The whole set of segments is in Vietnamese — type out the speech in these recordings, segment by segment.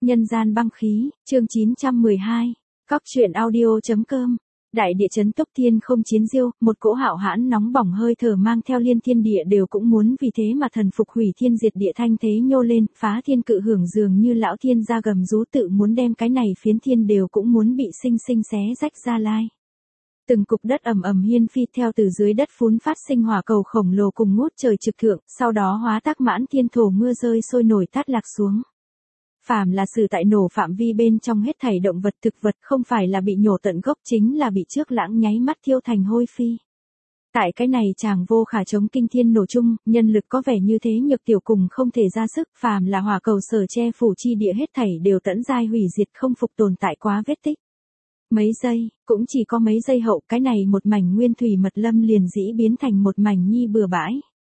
Nhân gian băng khí, chương 912. Cóc truyện audio.com. Đại địa chấn Tốc Thiên không chiến diêu, một cỗ hạo hãn nóng bỏng hơi thở mang theo liên thiên địa đều cũng muốn vì thế mà thần phục hủy thiên diệt địa thanh thế nhô lên, phá thiên cự hưởng dường như lão thiên gia gầm rú tự muốn đem cái này phiến thiên đều cũng muốn bị sinh sinh xé rách ra lai. Từng cục đất ầm ầm hiên phi theo từ dưới đất phún phát sinh hỏa cầu khổng lồ cùng ngút trời trực thượng, sau đó hóa tác mãn thiên thổ mưa rơi sôi nổi tát lạc xuống. Phàm là sự tại nổ phạm vi bên trong hết thảy động vật thực vật không phải là bị nhổ tận gốc chính là bị trước lãng nháy mắt thiêu thành hôi phi. Tại cái này chàng vô khả chống kinh thiên nổ chung, nhân lực có vẻ như thế nhược tiểu cùng không thể ra sức, phàm là hỏa cầu sở che phủ chi địa hết thảy đều tẫn giai hủy diệt không phục tồn tại quá vết tích. Mấy giây, cũng chỉ có mấy giây hậu cái này một mảnh nguyên thủy mật lâm liền dĩ biến thành một mảnh nhi bừa bãi.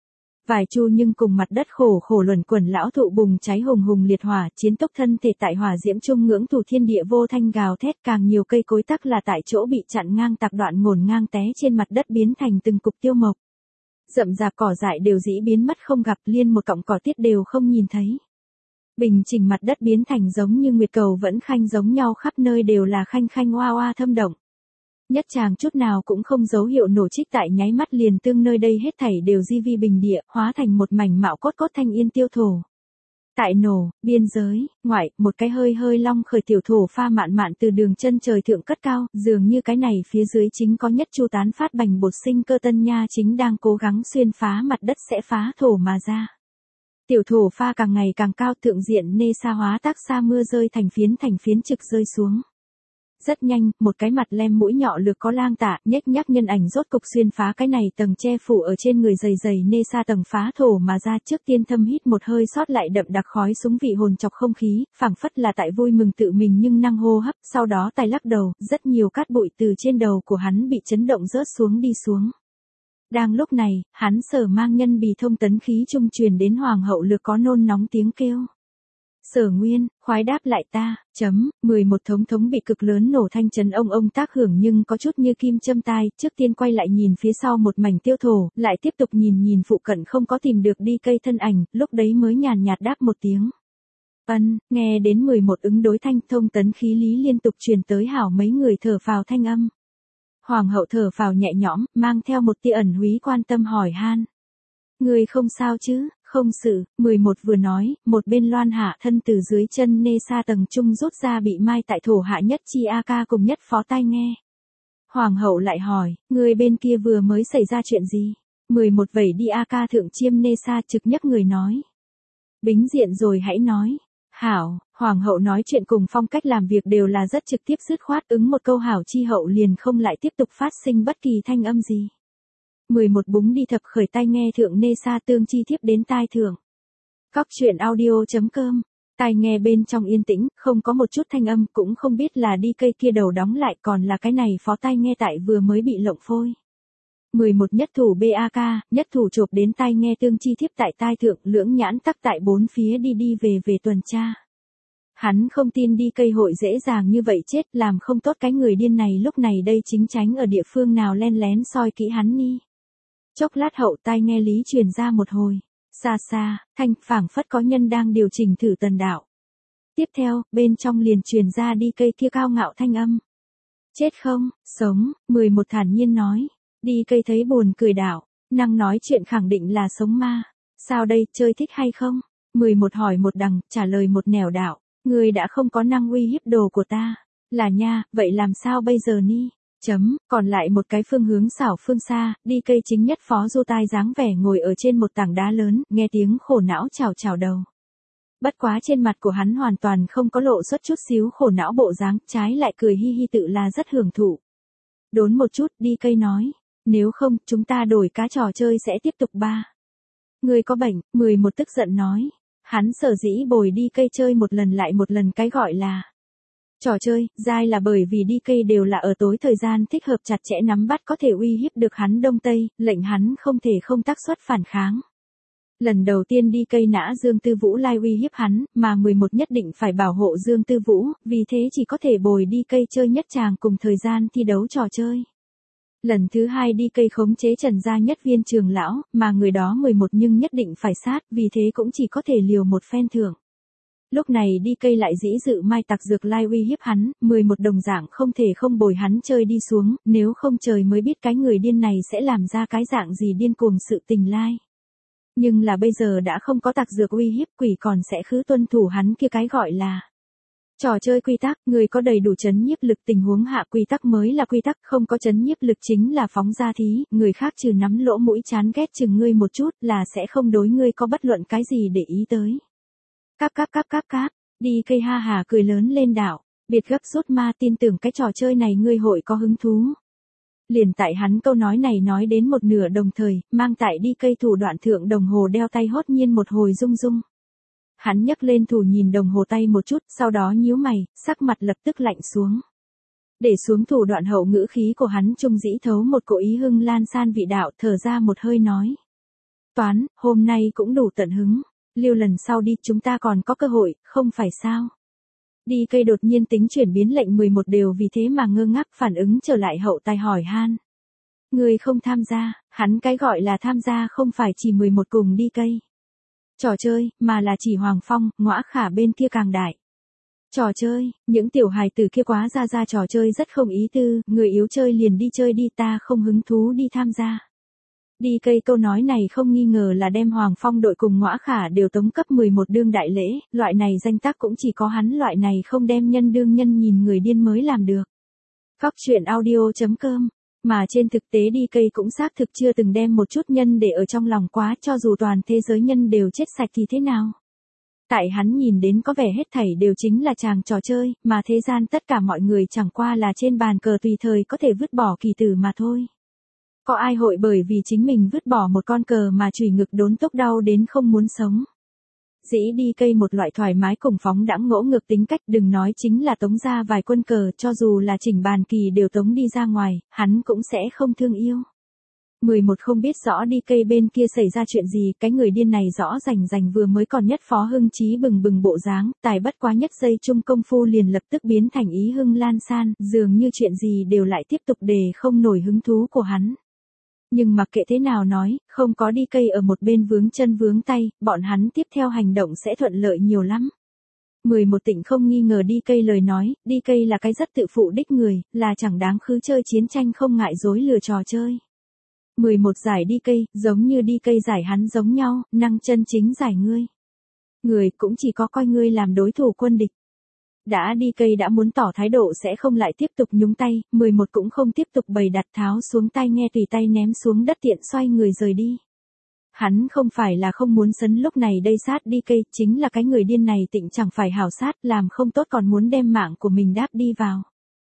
Vài chu nhưng cùng mặt đất khổ khổ luẩn quẩn lão thụ bùng cháy hùng hùng liệt hỏa, chiến tốc thân thể tại hỏa diễm trung ngưỡng thủ thiên địa vô thanh gào thét, càng nhiều cây cối tắc là tại chỗ bị chặn ngang tạc đoạn ngổn ngang té trên mặt đất biến thành từng cục tiêu mộc. Rậm rạp cỏ dại đều dĩ biến mất không gặp, liên một cọng cỏ tiết đều không nhìn thấy. Bình chỉnh mặt đất biến thành giống như nguyệt cầu vẫn khanh giống nhau, khắp nơi đều là khanh khanh oa oa thâm động. Nhất chàng chút nào cũng không dấu hiệu nổ trích tại nháy mắt liền tương nơi đây hết thảy đều di vi bình địa, hóa thành một mảnh mạo cốt cốt thanh yên tiêu thổ. Tại nổ, biên giới, ngoại, một cái hơi hơi long khởi tiểu thổ pha mạn mạn từ đường chân trời thượng cất cao, dường như cái này phía dưới chính có nhất chu tán phát bành bột sinh cơ tân nha chính đang cố gắng xuyên phá mặt đất sẽ phá thổ mà ra. Tiểu thổ pha càng ngày càng cao, thượng diện nê sa hóa tác sa mưa rơi thành phiến trực rơi xuống. Rất nhanh, một cái mặt lem mũi nhọ lược có lang tạ, nhếch nhác nhân ảnh rốt cục xuyên phá cái này tầng che phủ ở trên người dày dày nê sa tầng phá thổ mà ra, trước tiên thâm hít một hơi sót lại đậm đặc khói súng vị hồn chọc không khí, phảng phất là tại vui mừng tự mình nhưng năng hô hấp, sau đó tài lắc đầu, rất nhiều cát bụi từ trên đầu của hắn bị chấn động rớt xuống đi xuống. Đang lúc này, hắn Sở mang nhân bì thông tấn khí trung truyền đến hoàng hậu lược có nôn nóng tiếng kêu. Sở Nguyên, khoái đáp lại ta, 11 thống bị cực lớn nổ thanh chấn ông tác hưởng nhưng có chút như kim châm tai, trước tiên quay lại nhìn phía sau một mảnh tiêu thổ, lại tiếp tục nhìn phụ cận không có tìm được đi cây thân ảnh, lúc đấy mới nhàn nhạt đáp một tiếng. Nghe đến 11 ứng đối thanh thông tấn khí lý liên tục truyền tới hảo mấy người thở phào thanh âm. Hoàng hậu thở phào nhẹ nhõm, mang theo một tia ẩn húy quan tâm hỏi han. Người không sao chứ? Không sự, 11 vừa nói, một bên loan hạ thân từ dưới chân nê sa tầng trung rút ra bị mai tại thổ hạ nhất chi A-ca cùng nhất phó tai nghe. Hoàng hậu lại hỏi, người bên kia vừa mới xảy ra chuyện gì? 11 vẩy đi A-ca thượng chiêm nê sa trực nhấc người nói. Bính diện rồi hãy nói. Hảo, hoàng hậu nói chuyện cùng phong cách làm việc đều là rất trực tiếp dứt khoát, ứng một câu hảo chi hậu liền không lại tiếp tục phát sinh bất kỳ thanh âm gì. 11 búng đi thập khởi tai nghe thượng nê sa tương chi thiếp đến tai thượng. Cóc truyện audio.com. Tai nghe bên trong yên tĩnh, không có một chút thanh âm, cũng không biết là đi cây kia đầu đóng lại còn là cái này phó tai nghe tại vừa mới bị lộng phôi. 11 nhất thủ BAK, nhất thủ chộp đến tai nghe tương chi thiếp tại tai thượng, lưỡng nhãn tắc tại bốn phía đi về tuần tra. Hắn không tin đi cây hội dễ dàng như vậy chết, làm không tốt cái người điên này lúc này đây chính tránh ở địa phương nào len lén soi kỹ hắn ni. Chốc lát hậu tai nghe lý truyền ra một hồi, xa, thanh phảng phất có nhân đang điều chỉnh thử tần đạo. Tiếp theo, bên trong liền truyền ra đi cây kia cao ngạo thanh âm. Chết không, sống, 11 thản nhiên nói, đi cây thấy buồn cười đạo, năng nói chuyện khẳng định là sống ma, sao đây, chơi thích hay không? 11 hỏi một đằng, trả lời một nẻo đạo, người đã không có năng uy hiếp đồ của ta, là nha, vậy làm sao bây giờ ni? Còn lại một cái phương hướng xảo phương xa, đi cây chính nhất phó du tai dáng vẻ ngồi ở trên một tảng đá lớn, nghe tiếng khổ não chào đầu. Bất quá trên mặt của hắn hoàn toàn không có lộ xuất chút xíu khổ não bộ dáng, trái lại cười hi hi tự là rất hưởng thụ. Đốn một chút, đi cây nói, nếu không, chúng ta đổi cá trò chơi sẽ tiếp tục ba. Người có bệnh, 11 tức giận nói. Hắn sở dĩ bồi đi cây chơi một lần lại một lần cái gọi là trò chơi, dai là bởi vì đi cây đều là ở tối thời gian thích hợp chặt chẽ nắm bắt có thể uy hiếp được hắn đông tây, lệnh hắn không thể không tác xuất phản kháng. Lần đầu tiên đi cây nã Dương Tư Vũ lai uy hiếp hắn, mà 11 nhất định phải bảo hộ Dương Tư Vũ, vì thế chỉ có thể bồi đi cây chơi nhất chàng cùng thời gian thi đấu trò chơi. Lần thứ hai đi cây khống chế Trần gia nhất viên trường lão, mà người đó 11 nhưng nhất định phải sát, vì thế cũng chỉ có thể liều một phen thưởng. Lúc này đi cây lại dĩ dự mai tặc dược lai uy hiếp hắn, 11 đồng dạng không thể không bồi hắn chơi đi xuống, nếu không trời mới biết cái người điên này sẽ làm ra cái dạng gì điên cuồng sự tình lai. Nhưng là bây giờ đã không có tặc dược uy hiếp, quỷ còn sẽ khứ tuân thủ hắn kia cái gọi là trò chơi quy tắc, người có đầy đủ chấn nhiếp lực tình huống hạ quy tắc mới là quy tắc, không có chấn nhiếp lực chính là phóng ra thí, người khác trừ nắm lỗ mũi chán ghét chừng ngươi một chút là sẽ không đối ngươi có bất luận cái gì để ý tới. Cáp, đi cây ha hà cười lớn lên đảo, biệt gấp rút ma tin tưởng cái trò chơi này ngươi hội có hứng thú. Liền tại hắn câu nói này nói đến một nửa đồng thời, mang tại đi cây thủ đoạn thượng đồng hồ đeo tay hốt nhiên một hồi rung rung. Hắn nhấc lên thủ nhìn đồng hồ tay một chút, sau đó nhíu mày, sắc mặt lập tức lạnh xuống. Để xuống thủ đoạn hậu ngữ khí của hắn trung dĩ thấu một cỗ ý hưng lan san vị đạo, thở ra một hơi nói. Toán, hôm nay cũng đủ tận hứng, lưu lần sau đi chúng ta còn có cơ hội, không phải sao. Đi cây đột nhiên tính chuyển biến lệnh 11 đều vì thế mà ngơ ngác phản ứng trở lại hậu tài hỏi han. Người không tham gia, hắn cái gọi là tham gia không phải chỉ 11 cùng đi cây. Trò chơi, mà là chỉ Hoàng Phong, Ngõa Khả bên kia càng đại. Trò chơi, những tiểu hài tử kia quá ra trò chơi rất không ý tư, người yếu chơi liền đi chơi đi ta không hứng thú đi tham gia. Đi cây câu nói này không nghi ngờ là đem Hoàng Phong đội cùng Ngõa Khả đều tống cấp 11 đương đại lễ, loại này danh tác cũng chỉ có hắn loại này không đem nhân đương nhân nhìn người điên mới làm được. Góc truyện audio.com. Mà trên thực tế đi cây cũng xác thực chưa từng đem một chút nhân để ở trong lòng quá, cho dù toàn thế giới nhân đều chết sạch thì thế nào. Tại hắn nhìn đến có vẻ hết thảy đều chính là chàng trò chơi, mà thế gian tất cả mọi người chẳng qua là trên bàn cờ tùy thời có thể vứt bỏ kỳ tử mà thôi. Có ai hội bởi vì chính mình vứt bỏ một con cờ mà chùy ngực đốn tốc đau đến không muốn sống. Dĩ đi cây một loại thoải mái cùng phóng đãng ngỗ ngược tính cách, đừng nói chính là tống ra vài quân cờ, cho dù là chỉnh bàn kỳ đều tống đi ra ngoài, hắn cũng sẽ không thương yêu. 11 không biết rõ đi cây bên kia xảy ra chuyện gì, cái người điên này rõ rành vừa mới còn nhất phó hưng trí bừng bừng bộ dáng, tài bất quá nhất giây chung công phu liền lập tức biến thành ý hưng lan san, dường như chuyện gì đều lại tiếp tục để không nổi hứng thú của hắn. Nhưng mặc kệ thế nào nói, không có đi cây ở một bên vướng chân vướng tay, bọn hắn tiếp theo hành động sẽ thuận lợi nhiều lắm. 11 tịnh không nghi ngờ đi cây lời nói, đi cây là cái rất tự phụ đích người, là chẳng đáng khứ chơi chiến tranh không ngại dối lừa trò chơi. 11 giải đi cây, giống như đi cây giải hắn giống nhau, năng chân chính giải ngươi. Người cũng chỉ có coi ngươi làm đối thủ quân địch. Đã đi cây đã muốn tỏ thái độ sẽ không lại tiếp tục nhúng tay, 11 cũng không tiếp tục bày đặt tháo xuống tai nghe tùy tay ném xuống đất tiện xoay người rời đi. Hắn không phải là không muốn sấn lúc này đây sát đi cây, chính là cái người điên này tịnh chẳng phải hảo sát, làm không tốt còn muốn đem mạng của mình đáp đi vào.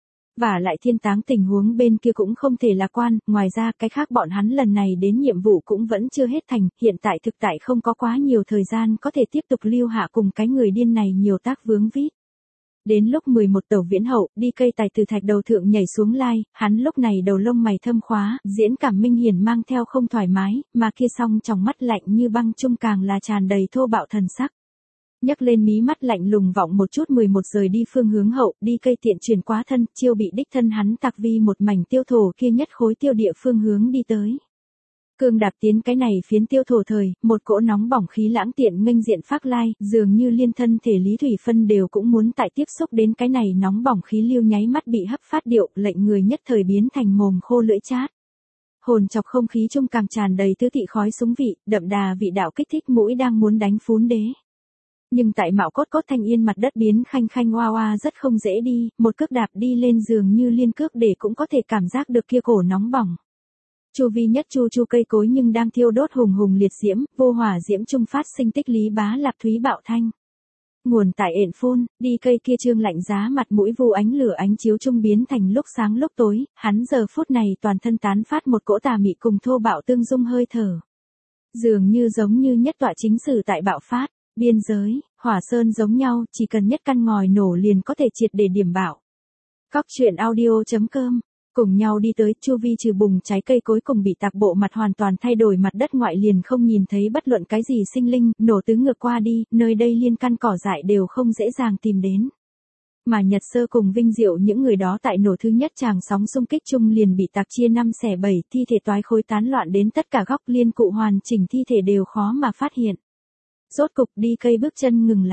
Và lại thiên táng tình huống bên kia cũng không thể lạc quan, ngoài ra cái khác bọn hắn lần này đến nhiệm vụ cũng vẫn chưa hết thành, hiện tại thực tại không có quá nhiều thời gian có thể tiếp tục lưu hạ cùng cái người điên này nhiều tác vướng vít. Đến lúc 11 tàu viễn hậu, đi cây tài từ thạch đầu thượng nhảy xuống lai, hắn lúc này đầu lông mày thâm khóa, diễn cảm minh hiển mang theo không thoải mái, mà kia song trong mắt lạnh như băng trung càng là tràn đầy thô bạo thần sắc. Nhấc lên mí mắt lạnh lùng vọng một chút 11 rời đi phương hướng hậu, đi cây tiện chuyển quá thân, chiêu bị đích thân hắn tạc vi một mảnh tiêu thổ kia nhất khối tiêu địa phương hướng đi tới. Cương đạp tiến cái này phiến tiêu thổ thời, một cỗ nóng bỏng khí lãng tiện nghênh diện phác lai, dường như liên thân thể Lý Thủy Phân đều cũng muốn tại tiếp xúc đến cái này nóng bỏng khí lưu nháy mắt bị hấp phát điệu, lệnh người nhất thời biến thành mồm khô lưỡi chát. Hồn chọc không khí trung càng tràn đầy tứ thị khói súng vị, đậm đà vị đạo kích thích mũi đang muốn đánh phún đế. Nhưng tại mạo cốt thanh yên mặt đất biến khanh khanh oa oa rất không dễ đi, một cước đạp đi lên dường như liên cước để cũng có thể cảm giác được kia cổ nóng bỏng. Chu vi nhất chu cây cối nhưng đang thiêu đốt hùng hùng liệt diễm, vô hỏa diễm trung phát sinh tích lý bá lạp thúy bạo thanh. Nguồn tại ện phun, đi cây kia trương lạnh giá mặt mũi vu ánh lửa ánh chiếu trung biến thành lúc sáng lúc tối, hắn giờ phút này toàn thân tán phát một cỗ tà mị cùng thô bạo tương dung hơi thở. Dường như giống như nhất tọa chính sử tại bạo phát, biên giới, hỏa sơn giống nhau, chỉ cần nhất căn ngòi nổ liền có thể triệt để điểm bạo. Góc truyện audio.com cùng nhau đi tới, chu vi trừ bùng cháy cây cối cùng bị tạc bộ mặt hoàn toàn thay đổi mặt đất ngoại liền không nhìn thấy bất luận cái gì sinh linh, nổ tứ ngược qua đi, nơi đây liên căn cỏ dại đều không dễ dàng tìm đến. Mà Nhật Sơ cùng Vinh Diệu những người đó tại nổ thứ nhất tràng sóng xung kích chung liền bị tạc chia 5 xẻ 7, thi thể toái khối tán loạn đến tất cả góc liên cụ hoàn chỉnh thi thể đều khó mà phát hiện. Rốt cục đi cây bước chân ngừng lại.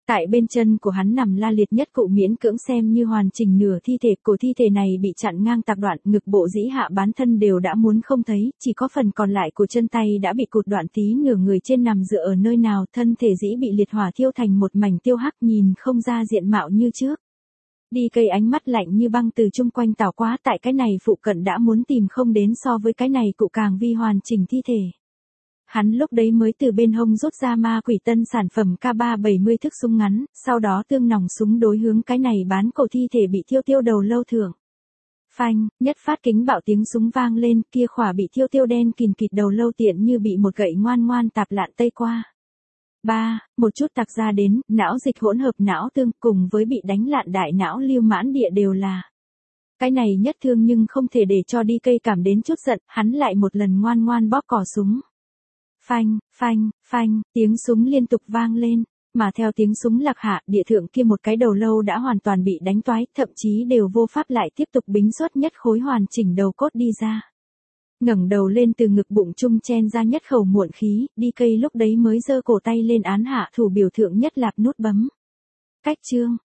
Tại bên chân của hắn nằm la liệt nhất cụ miễn cưỡng xem như hoàn chỉnh nửa thi thể, cổ thi thể này bị chặn ngang tạc đoạn, ngực bộ dĩ hạ bán thân đều đã muốn không thấy, chỉ có phần còn lại của chân tay đã bị cụt đoạn tí nửa, người trên nằm dựa ở nơi nào, thân thể dĩ bị liệt hỏa thiêu thành một mảnh tiêu hắc, nhìn không ra diện mạo như trước. Đi cây ánh mắt lạnh như băng từ chung quanh tảo quá, tại cái này phụ cận đã muốn tìm không đến so với cái này cụ càng vi hoàn chỉnh thi thể. Hắn lúc đấy mới từ bên hông rút ra ma quỷ tân sản phẩm K370 thức súng ngắn, sau đó tương nòng súng đối hướng cái này bán cổ thi thể bị thiêu tiêu đầu lâu thượng. Phanh, nhất phát kính bạo tiếng súng vang lên, kia khỏa bị thiêu tiêu đen kìn kịt đầu lâu tiện như bị một gậy ngoan ngoan tạp lạn tây qua. Một chút tạc ra đến, não dịch hỗn hợp não tương cùng với bị đánh lạn đại não lưu mãn địa đều là. Cái này nhất thương nhưng không thể để cho đi cây cảm đến chút giận, hắn lại một lần ngoan ngoan bóp cò súng. Phanh, phanh, phanh, tiếng súng liên tục vang lên, mà theo tiếng súng lạc hạ, địa thượng kia một cái đầu lâu đã hoàn toàn bị đánh toái, thậm chí đều vô pháp lại tiếp tục bính xuất nhất khối hoàn chỉnh đầu cốt đi ra. Ngẩng đầu lên từ ngực bụng trung chen ra nhất khẩu muộn khí, đi cây lúc đấy mới giơ cổ tay lên án hạ thủ biểu thượng nhất lạp nút bấm. Cách chương,